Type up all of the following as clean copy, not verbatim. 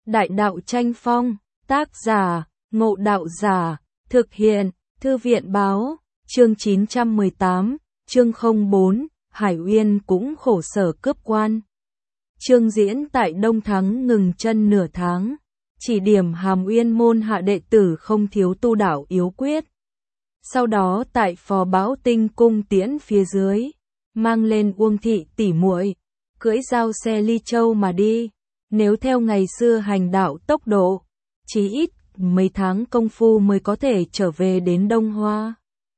Đại đạo tranh phong, tác giả, Ngộ Đạo Giả, thực hiện, Thư viện báo, chương 918, chương 04, Hải Uyên cũng khổ sở cướp quan. Chương diễn tại Đông Thắng ngừng chân nửa tháng, chỉ điểm Hàm Uyên môn hạ đệ tử không thiếu tu đạo yếu quyết. Sau đó tại Phò Bảo Tinh cung tiễn phía dưới, mang lên Uông thị tỷ muội, cưỡi giao xe ly châu mà đi. Nếu theo ngày xưa hành đạo tốc độ, chí ít mấy tháng công phu mới có thể trở về đến Đông Hoa.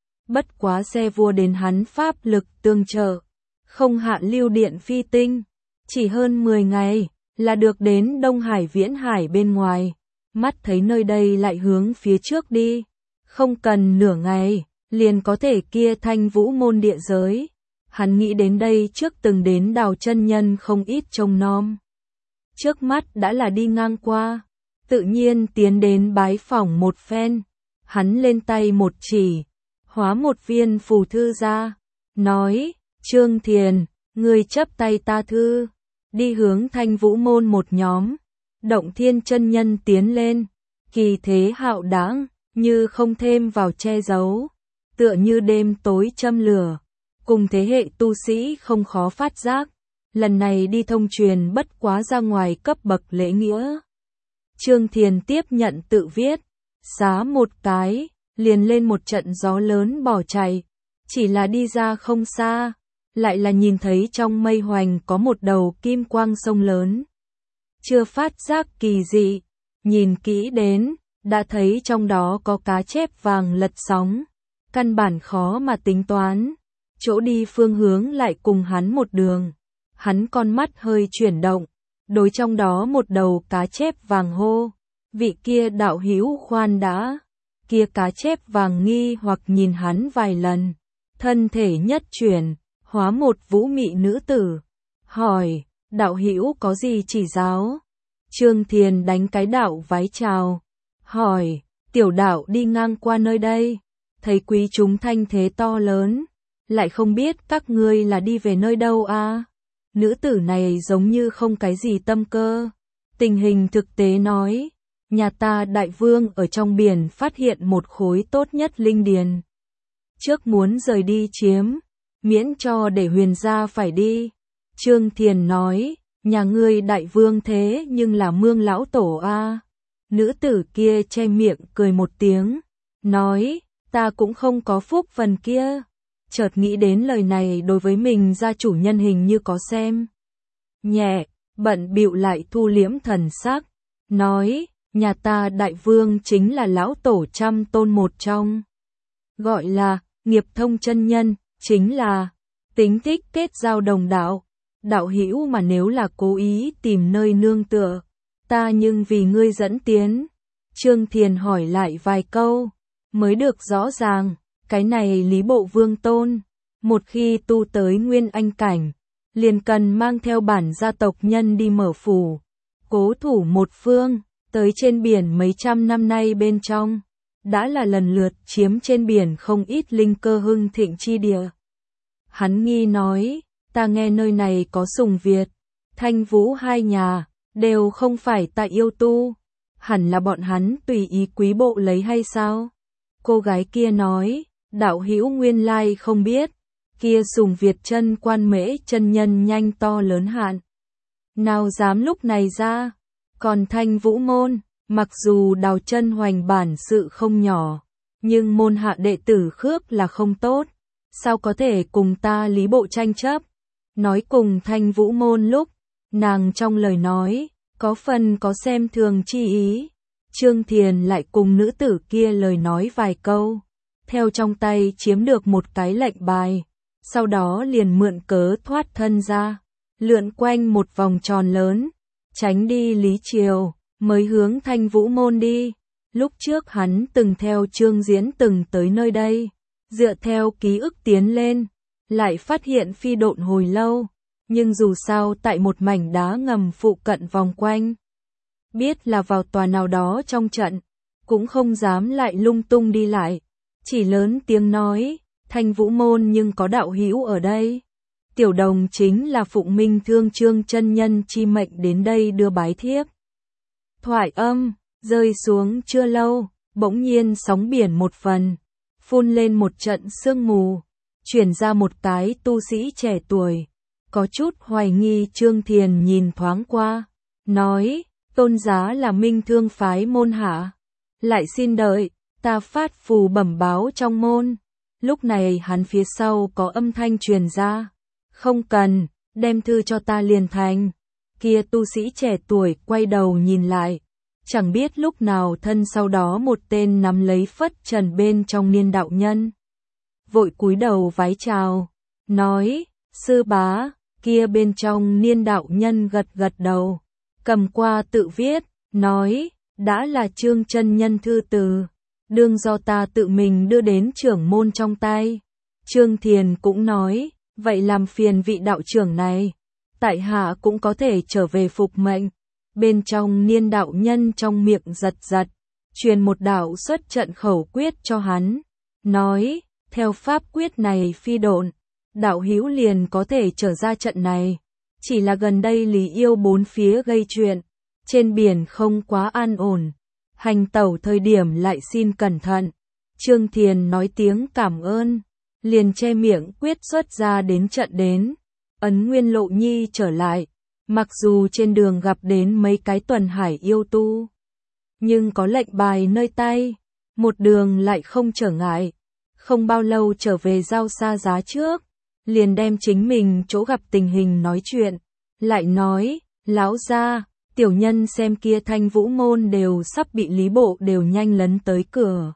Bất quá xe vua đến hắn pháp lực tương trợ, không hạn lưu điện phi tinh, chỉ hơn 10 ngày là được đến Đông Hải Viễn Hải bên ngoài, mắt thấy nơi đây lại hướng phía trước đi, không cần nửa ngày, liền có thể kia Thanh Vũ môn địa giới. Hắn nghĩ đến đây trước từng đến Đào chân nhân không ít trông nom. Trước mắt đã là đi ngang qua, tự nhiên tiến đến bái phỏng một phen, hắn lên tay một chỉ, hóa một viên phù thư ra, nói, Trương Thiền, ngươi chấp tay ta thư, đi hướng Thanh Vũ môn một nhóm. Động Thiên chân nhân tiến lên, kỳ thế hạo đãng, như không thêm vào che giấu, tựa như đêm tối châm lửa, cùng thế hệ tu sĩ không khó phát giác. Lần này đi thông truyền bất quá ra ngoài cấp bậc lễ nghĩa. Trương Thiền tiếp nhận tự viết, xá một cái, liền lên một trận gió lớn bỏ chạy, chỉ là đi ra không xa, lại là nhìn thấy trong mây hoành có một đầu kim quang sông lớn. Chưa phát giác kỳ dị, nhìn kỹ đến, đã thấy trong đó có cá chép vàng lật sóng, căn bản khó mà tính toán, chỗ đi phương hướng lại cùng hắn một đường. Hắn con mắt hơi chuyển động, đối trong đó một đầu cá chép vàng hô, vị kia đạo hữu khoan đã. Kia cá chép vàng nghi hoặc nhìn hắn vài lần, thân thể nhất chuyển, hóa một vũ mị nữ tử, hỏi, đạo hữu có gì chỉ giáo? Trương Thiền đánh cái đạo vái chào, hỏi, tiểu đạo đi ngang qua nơi đây, thấy quý chúng thanh thế to lớn, lại không biết các ngươi là đi về nơi đâu à? Nữ tử này giống như không cái gì tâm cơ. Tình hình thực tế nói, nhà ta đại vương ở trong biển phát hiện một khối tốt nhất linh điền. Trước muốn rời đi chiếm, miễn cho để Huyền gia phải đi. Trương Thiền nói, nhà ngươi đại vương thế nhưng là Mương lão tổ a. Nữ tử kia che miệng cười một tiếng, nói, ta cũng không có phúc phần kia. Chợt nghĩ đến lời này đối với mình gia chủ nhân hình như có xem nhẹ, bận bịu lại thu liễm thần sắc, nói, nhà ta đại vương chính là lão tổ trăm tôn một trong. Gọi là, nghiệp thông chân nhân, chính là, tính thích kết giao đồng đạo. Đạo hữu mà nếu là cố ý tìm nơi nương tựa, ta nhưng vì ngươi dẫn tiến. Trương Thiền hỏi lại vài câu, mới được rõ ràng. Cái này Lý Bộ Vương Tôn, một khi tu tới Nguyên Anh cảnh, liền cần mang theo bản gia tộc nhân đi mở phủ, cố thủ một phương, tới trên biển mấy trăm năm nay bên trong, đã là lần lượt chiếm trên biển không ít linh cơ hưng thịnh chi địa. Hắn nghi nói, ta nghe nơi này có Sùng Việt, Thanh Vũ hai nhà, đều không phải tại yêu tu, hẳn là bọn hắn tùy ý quý bộ lấy hay sao? Cô gái kia nói, đạo hữu nguyên lai không biết, kia Sùng Việt chân quan mễ chân nhân nhanh to lớn hạn. Nào dám lúc này ra, còn Thanh Vũ môn, mặc dù Đào chân hoành bản sự không nhỏ, nhưng môn hạ đệ tử khước là không tốt, sao có thể cùng ta Lý Bộ tranh chấp. Nói cùng Thanh Vũ môn lúc, nàng trong lời nói, có phần có xem thường chi ý. Trương Thiền lại cùng nữ tử kia lời nói vài câu, theo trong tay chiếm được một cái lệnh bài, sau đó liền mượn cớ thoát thân ra, lượn quanh một vòng tròn lớn, tránh đi Lý Triều, mới hướng Thanh Vũ môn đi. Lúc trước hắn từng theo Trương Diễn từng tới nơi đây, dựa theo ký ức tiến lên, lại phát hiện phi độn hồi lâu, nhưng dù sao tại một mảnh đá ngầm phụ cận vòng quanh, biết là vào tòa nào đó trong trận, cũng không dám lại lung tung đi lại, chỉ lớn tiếng nói, Thanh Vũ môn nhưng có đạo hữu ở đây. Tiểu đồng chính là phụng minh thương Trương chân nhân chi mệnh đến đây đưa bái thiếp. thoại âm, rơi xuống chưa lâu, bỗng nhiên sóng biển một phần, phun lên một trận sương mù, chuyển ra một cái tu sĩ trẻ tuổi. Có chút hoài nghi Trương Thiền nhìn thoáng qua, nói, tôn giá là Minh Thương phái môn hạ. Lại xin đợi, ta phát phù bẩm báo trong môn. Lúc này hắn phía sau có âm thanh truyền ra. Không cần, đem thư cho ta liền thành. Kia tu sĩ trẻ tuổi quay đầu nhìn lại. Chẳng biết lúc nào thân sau đó một tên nắm lấy phất trần bên trong Niên đạo nhân. Vội cúi đầu vái chào, nói, sư bá, kia bên trong Niên đạo nhân gật gật đầu. Cầm qua tự viết, nói, đã là Trương chân nhân thư từ, đương do ta tự mình đưa đến trưởng môn trong tay. Trương Thiền cũng nói, vậy làm phiền vị đạo trưởng này, tại hạ cũng có thể trở về phục mệnh. Bên trong Niên đạo nhân trong miệng giật giật, truyền một đạo xuất trận khẩu quyết cho hắn, nói, theo pháp quyết này phi độn, đạo hữu liền có thể trở ra trận này. Chỉ là gần đây Lý Yêu bốn phía gây chuyện, trên biển không quá an ổn, hành tẩu thời điểm lại xin cẩn thận. Trương Thiền nói tiếng cảm ơn, liền che miệng quyết xuất ra đến trận đến. Ấn Nguyên Lộ Nhi trở lại, mặc dù trên đường gặp đến mấy cái tuần hải yêu tu, nhưng có lệnh bài nơi tay, một đường lại không trở ngại. Không bao lâu trở về giao xa giá trước, liền đem chính mình chỗ gặp tình hình nói chuyện, lại nói, lão gia, tiểu nhân xem kia Thanh Vũ môn đều sắp bị Lý Bộ đều nhanh lấn tới cửa.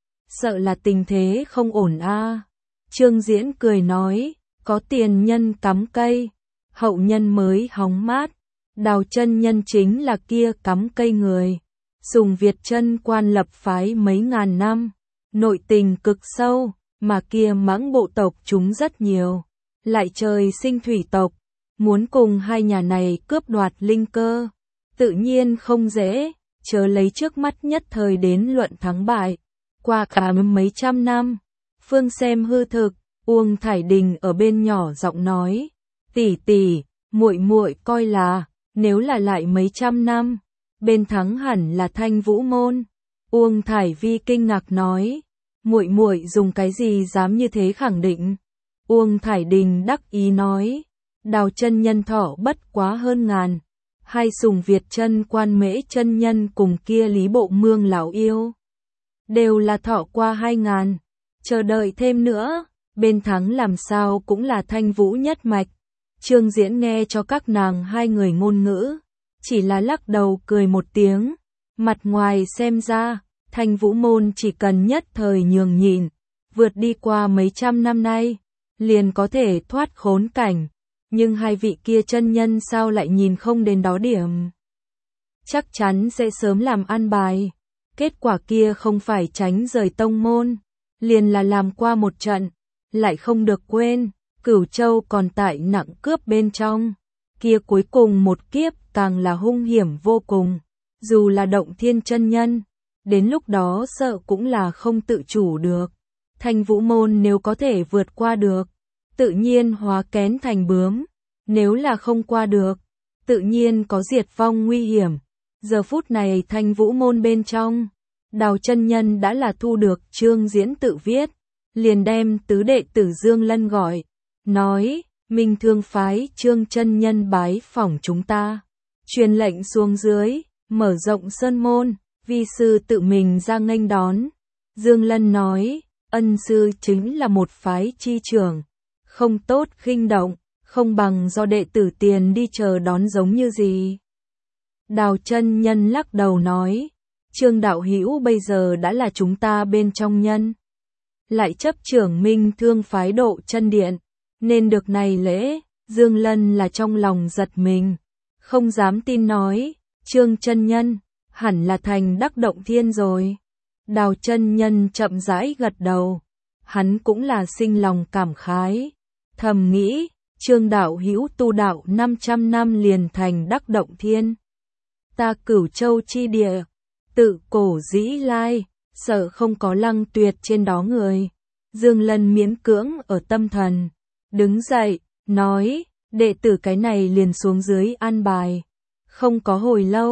Sợ là tình thế không ổn a. Trương Diễn cười nói, có tiền nhân cắm cây, hậu nhân mới hóng mát, Đào chân nhân chính là kia cắm cây người. Sùng Việt chân quan lập phái mấy ngàn năm, nội tình cực sâu, mà kia mãng bộ tộc chúng rất nhiều, lại trời sinh thủy tộc, muốn cùng hai nhà này cướp đoạt linh cơ, tự nhiên không dễ, chớ lấy trước mắt nhất thời đến luận thắng bại. Qua cả mấy trăm năm, phương xem hư thực, Uông Thải Đình ở bên nhỏ giọng nói, tỷ tỷ, muội muội coi là, nếu là lại mấy trăm năm, bên thắng hẳn là Thanh Vũ môn. Uông Thải Vi kinh ngạc nói, muội muội dùng cái gì dám như thế khẳng định? Uông Thải Đình đắc ý nói, Đào chân nhân thọ bất quá hơn ngàn, hai Sùng Việt chân quan Mễ chân nhân cùng kia Lý Bộ Mương lão yêu, đều là thọ qua 2000, chờ đợi thêm nữa, bên thắng làm sao cũng là Thanh Vũ nhất mạch. Trương Diễn nghe cho các nàng hai người ngôn ngữ, chỉ là lắc đầu cười một tiếng, mặt ngoài xem ra, Thanh Vũ môn chỉ cần nhất thời nhường nhịn, vượt đi qua mấy trăm năm nay, liền có thể thoát khốn cảnh, nhưng hai vị kia chân nhân sao lại nhìn không đến đó điểm. Chắc chắn sẽ sớm làm an bài, kết quả kia không phải tránh rời tông môn, liền là làm qua một trận, lại không được quên, Cửu Châu còn tại nặng cướp bên trong, kia cuối cùng một kiếp càng là hung hiểm vô cùng, dù là Động Thiên chân nhân, đến lúc đó sợ cũng là không tự chủ được. Thanh Vũ môn nếu có thể vượt qua được, tự nhiên hóa kén thành bướm, nếu là không qua được, tự nhiên có diệt vong nguy hiểm. Giờ phút này Thanh Vũ môn bên trong, Đào chân nhân đã là thu được Trương Diễn tự viết, liền đem tứ đệ tử Dương Lân gọi, nói, Minh Thương phái Trương chân nhân bái phỏng chúng ta, truyền lệnh xuống dưới, mở rộng sơn môn, vi sư tự mình ra nghênh đón. Dương Lân nói, ân sư chính là một phái chi trưởng, không tốt khinh động, không bằng do đệ tử tiền đi chờ đón giống như gì. Đào chân nhân lắc đầu nói, Trương đạo hữu bây giờ đã là chúng ta bên trong nhân, lại chấp trưởng Minh Thương phái Độ Chân Điện, nên được này lễ. Dương Lân là trong lòng giật mình, không dám tin nói, Trương chân nhân, hẳn là thành đắc Động Thiên rồi. Đào chân nhân chậm rãi gật đầu, hắn cũng là sinh lòng cảm khái, thầm nghĩ, Trương đạo hữu tu đạo 500 năm liền thành đắc Động Thiên. Ta Cửu Châu chi địa, tự cổ dĩ lai, sợ không có Lăng Tuyệt trên đó người. Dương Lân miễn cưỡng ở tâm thần, đứng dậy, nói, đệ tử cái này liền xuống dưới an bài. Không có hồi lâu,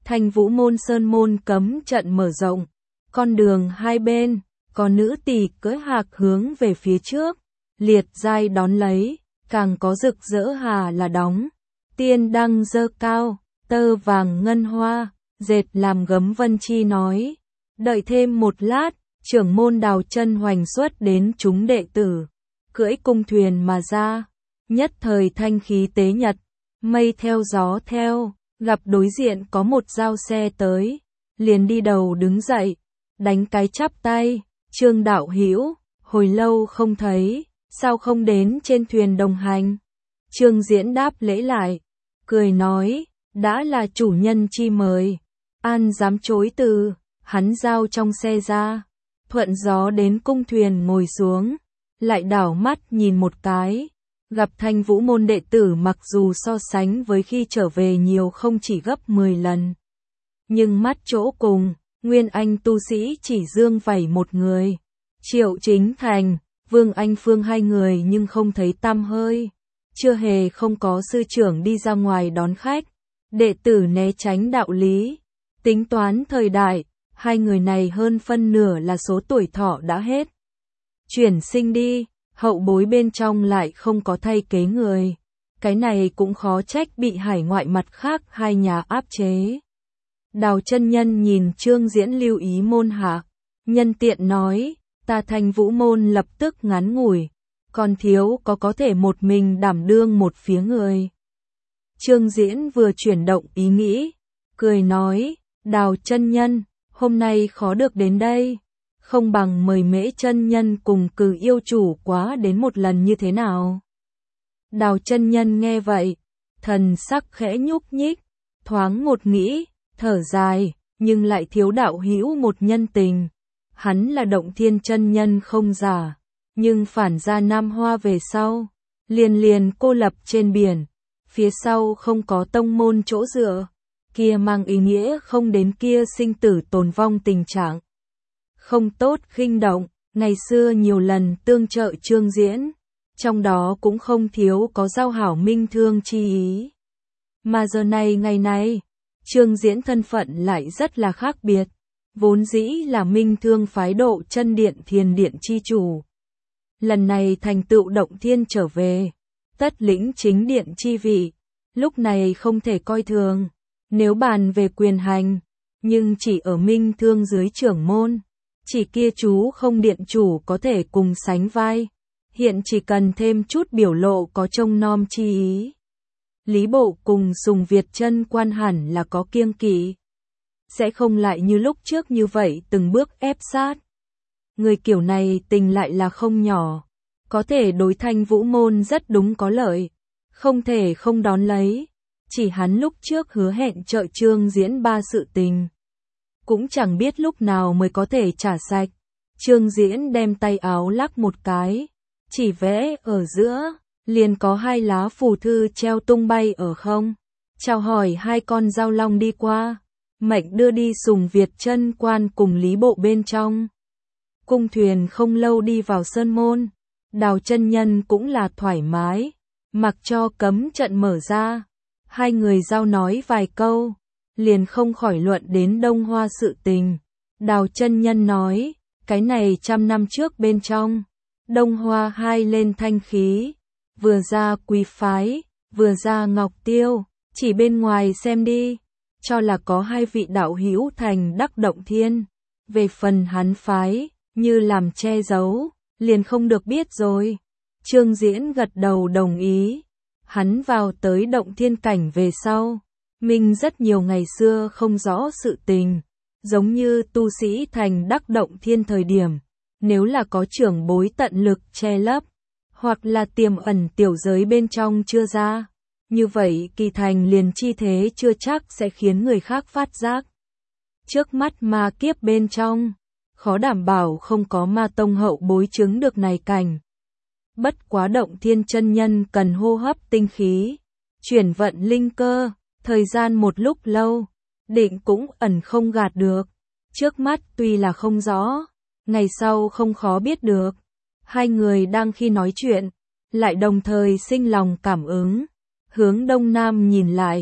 Thanh Vũ môn sơn môn cấm trận mở rộng, con đường hai bên, có nữ tỳ cưỡi hạc hướng về phía trước, liệt giai đón lấy, càng có rực rỡ hà là đóng, tiên đăng dơ cao, tơ vàng ngân hoa, dệt làm gấm vân chi nói. Đợi thêm một lát, trưởng môn Đào Chân Hoành xuất đến chúng đệ tử, cưỡi cung thuyền mà ra, nhất thời thanh khí tế nhật, mây theo gió theo, gặp đối diện có một giao xe tới, liền đi đầu đứng dậy, đánh cái chắp tay, Trương đạo hữu, hồi lâu không thấy, sao không đến trên thuyền đồng hành? Trương Diễn đáp lễ lại, cười nói, đã là chủ nhân chi mời, an dám chối từ, hắn giao trong xe ra, thuận gió đến cung thuyền ngồi xuống, lại đảo mắt nhìn một cái, gặp Thanh Vũ môn đệ tử mặc dù so sánh với khi trở về nhiều không chỉ gấp 10 lần. Nhưng mắt chỗ cùng, Nguyên Anh tu sĩ chỉ dương vảy một người, Triệu Chính Thành, Vương Anh Phương hai người nhưng không thấy tăm hơi, chưa hề không có sư trưởng đi ra ngoài đón khách, đệ tử né tránh đạo lý, tính toán thời đại, hai người này hơn phân nửa là số tuổi thọ đã hết. Chuyển sinh đi, hậu bối bên trong lại không có thay kế người, cái này cũng khó trách bị hải ngoại mặt khác hai nhà áp chế. Đào chân nhân nhìn Trương Diễn lưu ý môn hạ, nhân tiện nói, ta Thanh Vũ môn lập tức ngắn ngủi, còn thiếu có thể một mình đảm đương một phía người. Trương Diễn vừa chuyển động ý nghĩ, cười nói, Đào chân nhân, hôm nay khó được đến đây, không bằng mời Mễ chân nhân cùng Cừ yêu chủ quá đến một lần như thế nào. Đào chân nhân nghe vậy, thần sắc khẽ nhúc nhích, thoáng một nghĩ, thở dài, nhưng lại thiếu đạo hữu một nhân tình. Hắn là Động Thiên chân nhân không giả, nhưng phản ra Nam Hoa về sau, liền cô lập trên biển, phía sau không có tông môn chỗ dựa, kia mang ý nghĩa không đến kia sinh tử tồn vong tình trạng. Không tốt khinh động, ngày xưa nhiều lần tương trợ Trương Diễn, trong đó cũng không thiếu có giao hảo minh thương chi ý. Mà giờ này ngày này, Trương Diễn thân phận lại rất là khác biệt, vốn dĩ là minh thương phái Độ Chân Điện Thiền Điện chi chủ. Lần này thành tựu Động Thiên trở về, tất lĩnh chính điện chi vị, lúc này không thể coi thường, nếu bàn về quyền hành, nhưng chỉ ở minh thương dưới trưởng môn, chỉ kia chú không điện chủ có thể cùng sánh vai, hiện chỉ cần thêm chút biểu lộ có trông nom chi ý. Lý Bộ cùng Sùng Việt Chân quan hẳn là có kiêng kỵ, sẽ không lại như lúc trước như vậy từng bước ép sát. Người kiểu này tình lại là không nhỏ, có thể đối Thanh Vũ môn rất đúng có lợi, không thể không đón lấy, chỉ hắn lúc trước hứa hẹn trợ Trương Diễn ba sự tình, cũng chẳng biết lúc nào mới có thể trả sạch. Trương Diễn đem tay áo lắc một cái, chỉ vẽ ở giữa, liền có hai lá phù thư treo tung bay ở không, chào hỏi hai con dao long đi qua, mệnh đưa đi Sùng Việt Chân quan cùng Lý Bộ bên trong. Cung thuyền không lâu đi vào sơn môn, Đào chân nhân cũng là thoải mái, mặc cho cấm trận mở ra, hai người giao nói vài câu, liền không khỏi luận đến Đông Hoa sự tình. Đào chân nhân nói, cái này 100 năm trước bên trong, Đông Hoa hai lên thanh khí, vừa ra Quý phái, vừa ra Ngọc Tiêu, chỉ bên ngoài xem đi, cho là có hai vị đạo hữu thành đắc Động Thiên, về phần hắn phái, như làm che giấu, liền không được biết rồi. Trương Diễn gật đầu đồng ý, hắn vào tới Động Thiên cảnh về sau, mình rất nhiều ngày xưa không rõ sự tình, giống như tu sĩ thành đắc Động Thiên thời điểm, nếu là có trưởng bối tận lực che lấp, hoặc là tiềm ẩn tiểu giới bên trong chưa ra, như vậy kỳ thành liền chi thế chưa chắc sẽ khiến người khác phát giác. Trước mắt ma kiếp bên trong, khó đảm bảo không có ma tông hậu bối chứng được này cảnh. Bất quá Động Thiên chân nhân cần hô hấp tinh khí, chuyển vận linh cơ, thời gian một lúc lâu, định cũng ẩn không gạt được. Trước mắt tuy là không rõ, ngày sau không khó biết được. Hai người đang khi nói chuyện, lại đồng thời sinh lòng cảm ứng, hướng đông nam nhìn lại,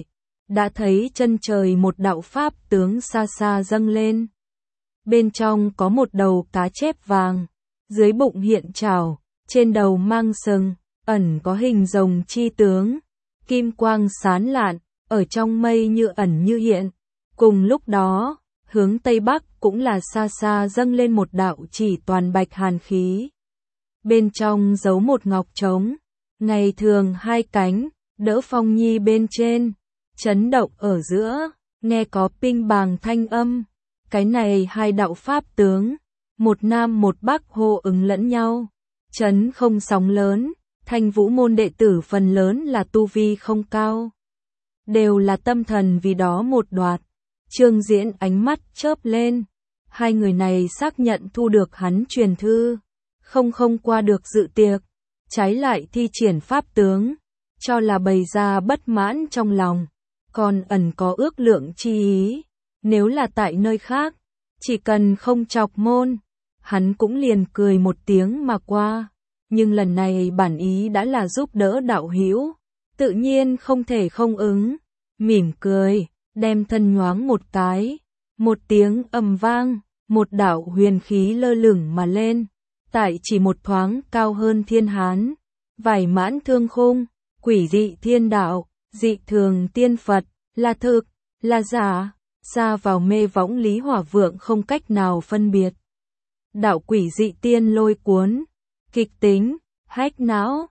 đã thấy chân trời một đạo pháp tướng xa xa dâng lên. Bên trong có một đầu cá chép vàng, dưới bụng hiện trảo, trên đầu mang sừng, ẩn có hình rồng chi tướng, kim quang sáng lạn, ở trong mây như ẩn như hiện. Cùng lúc đó, hướng Tây Bắc cũng là xa xa dâng lên một đạo chỉ toàn bạch hàn khí. Bên trong giấu một ngọc trống, ngày thường hai cánh, đỡ Phong Nhi bên trên, chấn động ở giữa, nghe có ping bàng thanh âm. Cái này hai đạo pháp tướng, một nam một bắc hô ứng lẫn nhau, chấn không sóng lớn. Thanh Vũ môn đệ tử phần lớn là tu vi không cao, đều là tâm thần vì đó một đoạt. Trương Diễn ánh mắt chớp lên, hai người này xác nhận thu được hắn truyền thư, không qua được dự tiệc, trái lại thi triển pháp tướng, cho là bày ra bất mãn trong lòng, còn ẩn có ước lượng chi ý. Nếu là tại nơi khác, chỉ cần không chọc môn, hắn cũng liền cười một tiếng mà qua. Nhưng lần này bản ý đã là giúp đỡ đạo hữu, tự nhiên không thể không ứng. Mỉm cười, đem thân nhoáng một cái, một tiếng ầm vang, một đạo huyền khí lơ lửng mà lên, tại chỉ một thoáng cao hơn thiên hán, vải mãn thương khung, quỷ dị thiên đạo, dị thường tiên Phật, là thực, là giả, xa vào mê võng Lý Hỏa Vượng không cách nào phân biệt. Đạo quỷ dị tiên lôi cuốn, kịch tính, hách não,